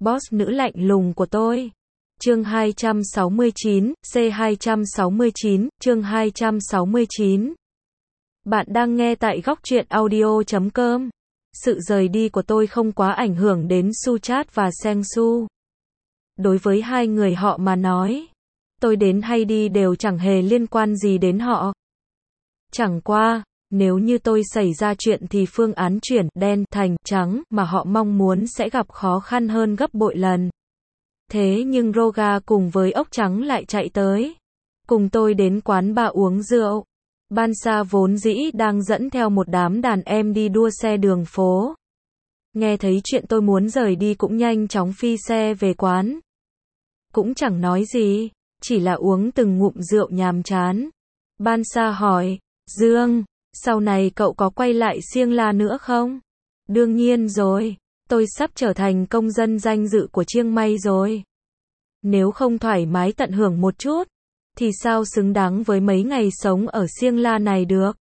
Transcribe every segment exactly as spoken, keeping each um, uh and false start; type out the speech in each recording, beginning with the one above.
boss nữ lạnh lùng của tôi. Chương hai trăm sáu mươi chín, C hai trăm sáu mươi chín, chương hai trăm sáu mươi chín. Bạn đang nghe tại góc truyện audio chấm com. Sự rời đi của tôi không quá ảnh hưởng đến Suchat và Sengsu. Đối với hai người họ mà nói, tôi đến hay đi đều chẳng hề liên quan gì đến họ. Chẳng qua, nếu như tôi xảy ra chuyện thì phương án chuyển đen thành trắng mà họ mong muốn sẽ gặp khó khăn hơn gấp bội lần. Thế nhưng Roga cùng với ốc trắng lại chạy tới. Cùng tôi đến quán bar uống rượu. Bansa vốn dĩ đang dẫn theo một đám đàn em đi đua xe đường phố. Nghe thấy chuyện tôi muốn rời đi cũng nhanh chóng phi xe về quán. Cũng chẳng nói gì, chỉ là uống từng ngụm rượu nhàm chán. Bansa hỏi, Dương, sau này cậu có quay lại Siêng La nữa không? Đương nhiên rồi, tôi sắp trở thành công dân danh dự của Chiang Mai rồi. Nếu không thoải mái tận hưởng một chút, thì sao xứng đáng với mấy ngày sống ở Siêng La này được?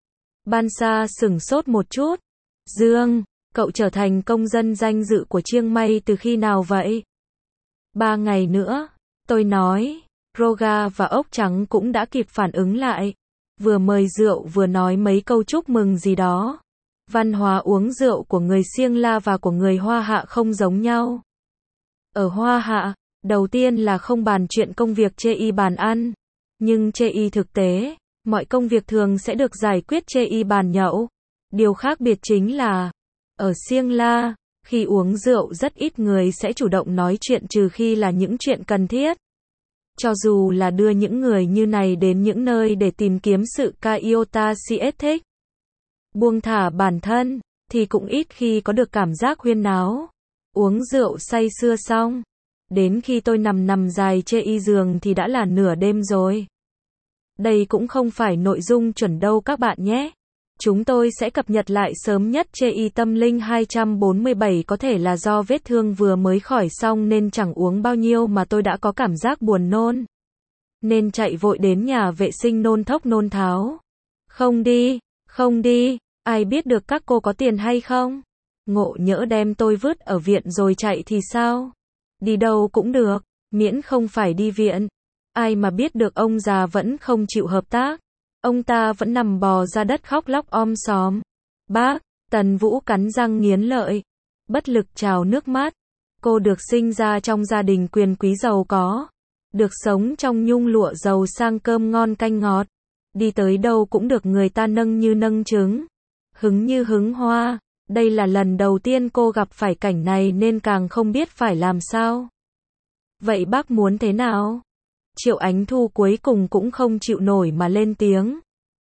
Bansa sửng sốt một chút. Dương, cậu trở thành công dân danh dự của Chiang Mai từ khi nào vậy? Ba ngày nữa, tôi nói. Roga và ốc trắng cũng đã kịp phản ứng lại. Vừa mời rượu vừa nói mấy câu chúc mừng gì đó. Văn hóa uống rượu của người Siêng La và của người Hoa Hạ không giống nhau. Ở Hoa Hạ, đầu tiên là không bàn chuyện công việc chê y bàn ăn. Nhưng chê y thực tế, mọi công việc thường sẽ được giải quyết chê y bàn nhậu. Điều khác biệt chính là, ở Siêng La, khi uống rượu rất ít người sẽ chủ động nói chuyện trừ khi là những chuyện cần thiết. Cho dù là đưa những người như này đến những nơi để tìm kiếm sự Kaiota siết thích, buông thả bản thân, thì cũng ít khi có được cảm giác huyên náo. Uống rượu say sưa xong, đến khi tôi nằm nằm dài chê y giường thì đã là nửa đêm rồi. Đây cũng không phải nội dung chuẩn đâu các bạn nhé. Chúng tôi sẽ cập nhật lại sớm nhất chê y tâm linh hai trăm bốn mươi bảy, có thể là do vết thương vừa mới khỏi xong nên chẳng uống bao nhiêu mà tôi đã có cảm giác buồn nôn. Nên chạy vội đến nhà vệ sinh nôn thốc nôn tháo. Không đi, không đi, ai biết được các cô có tiền hay không? Ngộ nhỡ đem tôi vứt ở viện rồi chạy thì sao? Đi đâu cũng được, miễn không phải đi viện. Ai mà biết được ông già vẫn không chịu hợp tác. Ông ta vẫn nằm bò ra đất khóc lóc om sòm. Bác, Tần Vũ cắn răng nghiến lợi. Bất lực trào nước mắt. Cô được sinh ra trong gia đình quyền quý giàu có. Được sống trong nhung lụa giàu sang cơm ngon canh ngọt. Đi tới đâu cũng được người ta nâng như nâng trứng. Hứng như hứng hoa. Đây là lần đầu tiên cô gặp phải cảnh này nên càng không biết phải làm sao. Vậy bác muốn thế nào? Triệu Ánh Thu cuối cùng cũng không chịu nổi mà lên tiếng.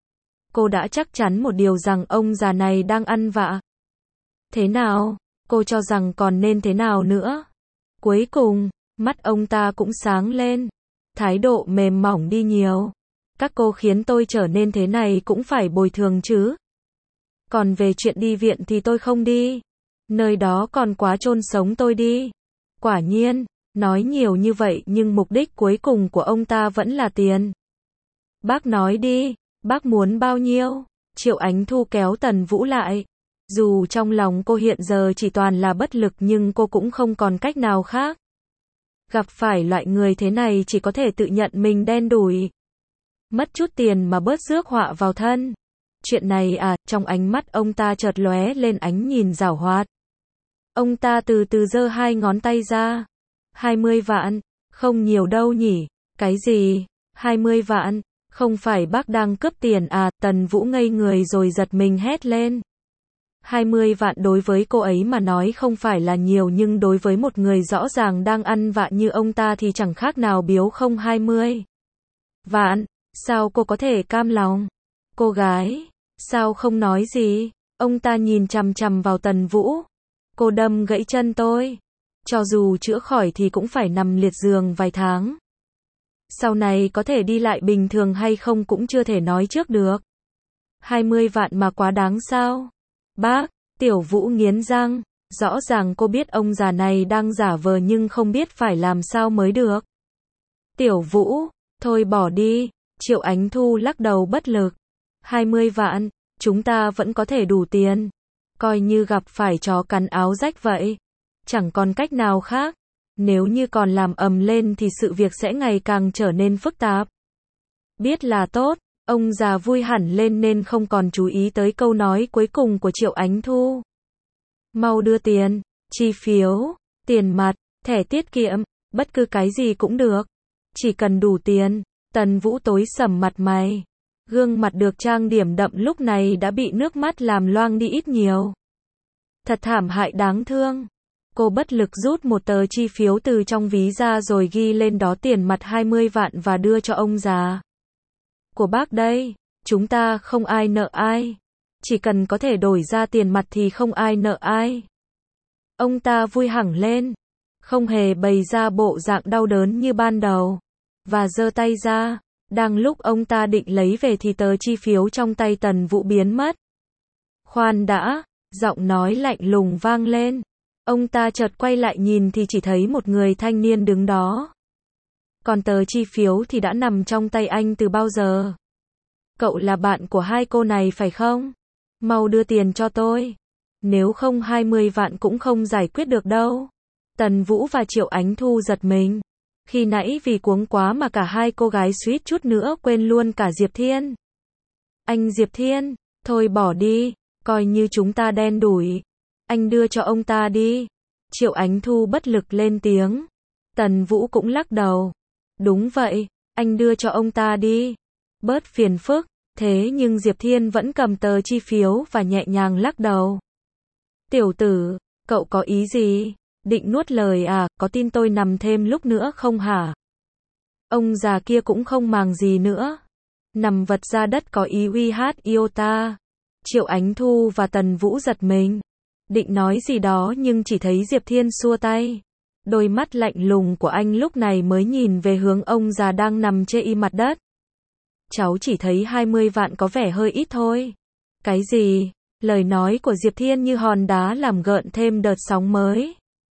Cô đã chắc chắn một điều rằng ông già này đang ăn vạ. Thế nào? Cô cho rằng còn nên thế nào nữa? Cuối cùng, mắt ông ta cũng sáng lên. Thái độ mềm mỏng đi nhiều. Các cô khiến tôi trở nên thế này cũng phải bồi thường chứ. Còn về chuyện đi viện thì tôi không đi. Nơi đó còn quá chôn sống tôi đi. Quả nhiên, nói nhiều như vậy nhưng mục đích cuối cùng của ông ta vẫn là tiền. Bác nói đi, bác muốn bao nhiêu? Triệu Ánh Thu kéo Tần Vũ lại. Dù trong lòng cô hiện giờ chỉ toàn là bất lực nhưng cô cũng không còn cách nào khác. Gặp phải loại người thế này chỉ có thể tự nhận mình đen đủi. Mất chút tiền mà bớt rước họa vào thân. Chuyện này à, trong ánh mắt ông ta chợt lóe lên ánh nhìn giảo hoạt. Ông ta từ từ giơ hai ngón tay ra. hai mươi vạn, không nhiều đâu nhỉ? Cái gì? hai mươi vạn, không phải bác đang cướp tiền à? Tần Vũ ngây người rồi giật mình hét lên. hai mươi vạn đối với cô ấy mà nói không phải là nhiều nhưng đối với một người rõ ràng đang ăn vạ như ông ta thì chẳng khác nào biếu không hai mươi vạn, sao cô có thể cam lòng? Cô gái, sao không nói gì? Ông ta nhìn chằm chằm vào Tần Vũ. Cô đâm gãy chân tôi. Cho dù chữa khỏi thì cũng phải nằm liệt giường vài tháng. Sau này có thể đi lại bình thường hay không cũng chưa thể nói trước được. hai mươi vạn mà quá đáng sao? Bác, Tiểu Vũ nghiến răng. Rõ ràng cô biết ông già này đang giả vờ nhưng không biết phải làm sao mới được. Tiểu Vũ, thôi bỏ đi. Triệu Ánh Thu lắc đầu bất lực. hai mươi vạn, chúng ta vẫn có thể đủ tiền. Coi như gặp phải chó cắn áo rách vậy. Chẳng còn cách nào khác. Nếu như còn làm ầm lên thì sự việc sẽ ngày càng trở nên phức tạp. Biết là tốt, ông già vui hẳn lên nên không còn chú ý tới câu nói cuối cùng của Triệu Ánh Thu. Mau đưa tiền, chi phiếu, tiền mặt, thẻ tiết kiệm, bất cứ cái gì cũng được. Chỉ cần đủ tiền. Tần Vũ tối sầm mặt mày. Gương mặt được trang điểm đậm lúc này đã bị nước mắt làm loang đi ít nhiều. Thật thảm hại đáng thương. Cô bất lực rút một tờ chi phiếu từ trong ví ra rồi ghi lên đó tiền mặt hai mươi vạn và đưa cho ông già. Của bác đây, chúng ta không ai nợ ai. Chỉ cần có thể đổi ra tiền mặt thì không ai nợ ai. Ông ta vui hẳn lên. Không hề bày ra bộ dạng đau đớn như ban đầu. Và giơ tay ra. Đang lúc ông ta định lấy về thì tờ chi phiếu trong tay Tần Vũ biến mất. Khoan đã, giọng nói lạnh lùng vang lên. Ông ta chợt quay lại nhìn thì chỉ thấy một người thanh niên đứng đó. Còn tờ chi phiếu thì đã nằm trong tay anh từ bao giờ. Cậu là bạn của hai cô này phải không? Mau đưa tiền cho tôi. Nếu không hai mươi vạn cũng không giải quyết được đâu. Tần Vũ và Triệu Ánh Thu giật mình. Khi nãy vì cuống quá mà cả hai cô gái suýt chút nữa quên luôn cả Diệp Thiên. Anh Diệp Thiên, thôi bỏ đi, coi như chúng ta đen đủi. Anh đưa cho ông ta đi. Triệu Ánh Thu bất lực lên tiếng. Tần Vũ cũng lắc đầu. Đúng vậy, anh đưa cho ông ta đi. Bớt phiền phức. Thế nhưng Diệp Thiên vẫn cầm tờ chi phiếu và nhẹ nhàng lắc đầu. Tiểu tử, cậu có ý gì? Định nuốt lời à, có tin tôi nằm thêm lúc nữa không hả? Ông già kia cũng không màng gì nữa. Nằm vật ra đất có ý uy hát yêu ta. Triệu Ánh Thu và Tần Vũ giật mình. Định nói gì đó nhưng chỉ thấy Diệp Thiên xua tay. Đôi mắt lạnh lùng của anh lúc này mới nhìn về hướng ông già đang nằm chê y mặt đất. Cháu chỉ thấy hai mươi vạn có vẻ hơi ít thôi. Cái gì? Lời nói của Diệp Thiên như hòn đá làm gợn thêm đợt sóng mới.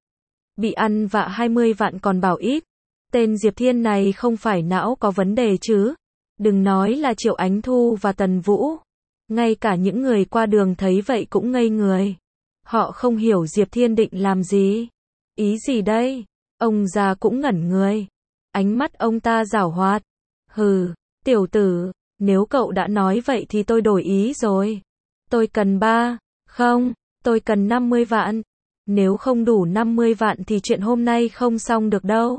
Bị ăn vạ hai mươi vạn còn bảo ít. Tên Diệp Thiên này không phải não có vấn đề chứ. Đừng nói là Triệu Ánh Thu và Tần Vũ. Ngay cả những người qua đường thấy vậy cũng ngây người. Họ không hiểu Diệp Thiên định làm gì. Ý gì đây? Ông già cũng ngẩn người. Ánh mắt ông ta giảo hoạt. Hừ, tiểu tử, nếu cậu đã nói vậy thì tôi đổi ý rồi. Tôi cần ba, không, tôi cần năm mươi vạn. Nếu không đủ năm mươi vạn thì chuyện hôm nay không xong được đâu.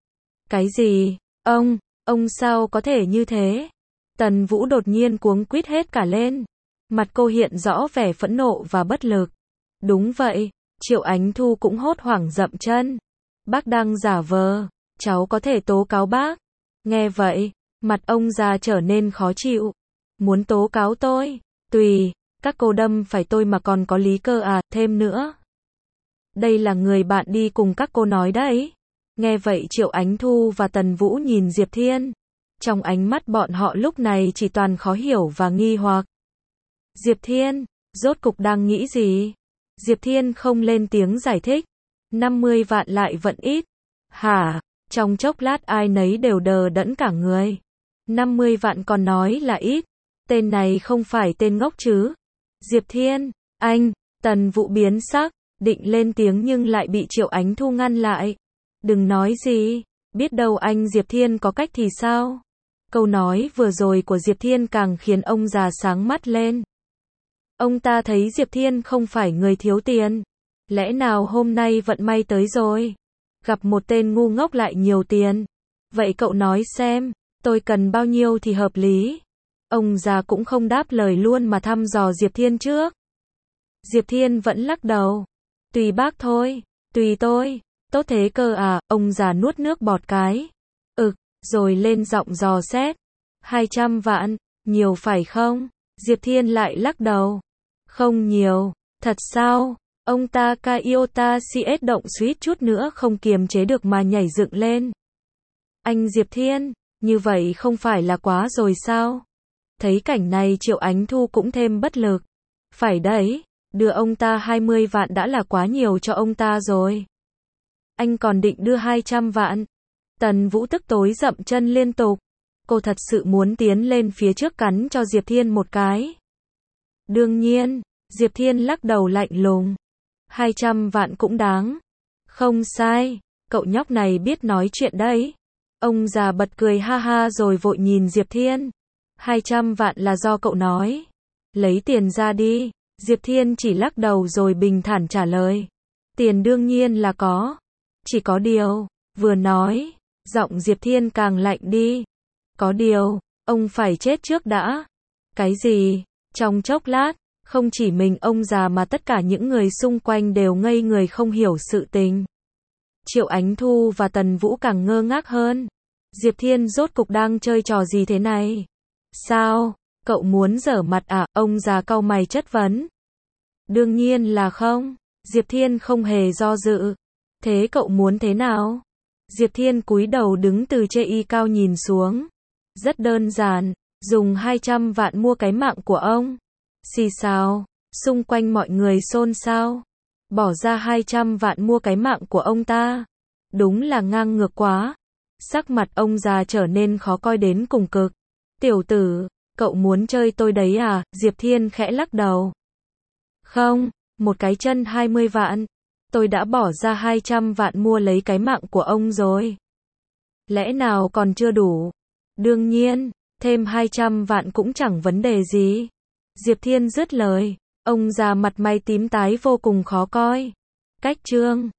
Cái gì? Ông, ông sao có thể như thế? Tần Vũ đột nhiên cuống quýt hết cả lên. Mặt cô hiện rõ vẻ phẫn nộ và bất lực. Đúng vậy, Triệu Ánh Thu cũng hốt hoảng dậm chân. Bác đang giả vờ, cháu có thể tố cáo bác. Nghe vậy, mặt ông già trở nên khó chịu. Muốn tố cáo tôi? Tùy, các cô đâm phải tôi mà còn có lý cơ à, thêm nữa. Đây là người bạn đi cùng các cô nói đấy. Nghe vậy Triệu Ánh Thu và Tần Vũ nhìn Diệp Thiên. Trong ánh mắt bọn họ lúc này chỉ toàn khó hiểu và nghi hoặc. Diệp Thiên, rốt cục đang nghĩ gì? Diệp Thiên không lên tiếng giải thích. năm mươi vạn lại vẫn ít. Hả? Trong chốc lát ai nấy đều đờ đẫn cả người. năm mươi vạn còn nói là ít. Tên này không phải tên ngốc chứ. Diệp Thiên, anh, Tần Vũ biến sắc, định lên tiếng nhưng lại bị Triệu Ánh Thu ngăn lại. Đừng nói gì, biết đâu anh Diệp Thiên có cách thì sao? Câu nói vừa rồi của Diệp Thiên càng khiến ông già sáng mắt lên. Ông ta thấy Diệp Thiên không phải người thiếu tiền. Lẽ nào hôm nay vận may tới rồi? Gặp một tên ngu ngốc lại nhiều tiền. Vậy cậu nói xem, tôi cần bao nhiêu thì hợp lý? Ông già cũng không đáp lời luôn mà thăm dò Diệp Thiên trước. Diệp Thiên vẫn lắc đầu. Tùy bác thôi, tùy tôi. Tốt thế cơ à, ông già nuốt nước bọt cái. Ực, rồi lên giọng dò xét. hai trăm vạn, nhiều phải không? Diệp Thiên lại lắc đầu. Không nhiều, thật sao? Ông ta Kaiota xê ét động suýt chút nữa không kiềm chế được mà nhảy dựng lên. Anh Diệp Thiên, như vậy không phải là quá rồi sao? Thấy cảnh này Triệu Ánh Thu cũng thêm bất lực. Phải đấy, đưa ông ta hai mươi vạn đã là quá nhiều cho ông ta rồi. Anh còn định đưa hai trăm vạn. Tần Vũ tức tối dậm chân liên tục. Cô thật sự muốn tiến lên phía trước cắn cho Diệp Thiên một cái. Đương nhiên, Diệp Thiên lắc đầu lạnh lùng. hai trăm vạn cũng đáng. Không sai, cậu nhóc này biết nói chuyện đấy. Ông già bật cười ha ha rồi vội nhìn Diệp Thiên. hai trăm vạn là do cậu nói. Lấy tiền ra đi. Diệp Thiên chỉ lắc đầu rồi bình thản trả lời. Tiền đương nhiên là có. Chỉ có điều, vừa nói, giọng Diệp Thiên càng lạnh đi. Có điều, ông phải chết trước đã. Cái gì? Trong chốc lát, không chỉ mình ông già mà tất cả những người xung quanh đều ngây người không hiểu sự tình. Triệu Ánh Thu và Tần Vũ càng ngơ ngác hơn. Diệp Thiên rốt cục đang chơi trò gì thế này? Sao? Cậu muốn giở mặt à? Ông già cau mày chất vấn. Đương nhiên là không. Diệp Thiên không hề do dự. Thế cậu muốn thế nào? Diệp Thiên cúi đầu đứng từ trên y cao nhìn xuống. Rất đơn giản, dùng hai trăm vạn mua cái mạng của ông. Xì xào, xung quanh mọi người xôn xao. Bỏ ra hai trăm vạn mua cái mạng của ông ta. Đúng là ngang ngược quá. Sắc mặt ông già trở nên khó coi đến cùng cực. Tiểu tử, cậu muốn chơi tôi đấy à? Diệp Thiên khẽ lắc đầu. Không, một cái chân hai mươi vạn. Tôi đã bỏ ra hai trăm vạn mua lấy cái mạng của ông rồi. Lẽ nào còn chưa đủ? Đương nhiên, thêm hai trăm vạn cũng chẳng vấn đề gì. Diệp Thiên dứt lời, ông già mặt mày tím tái vô cùng khó coi. Cách trương.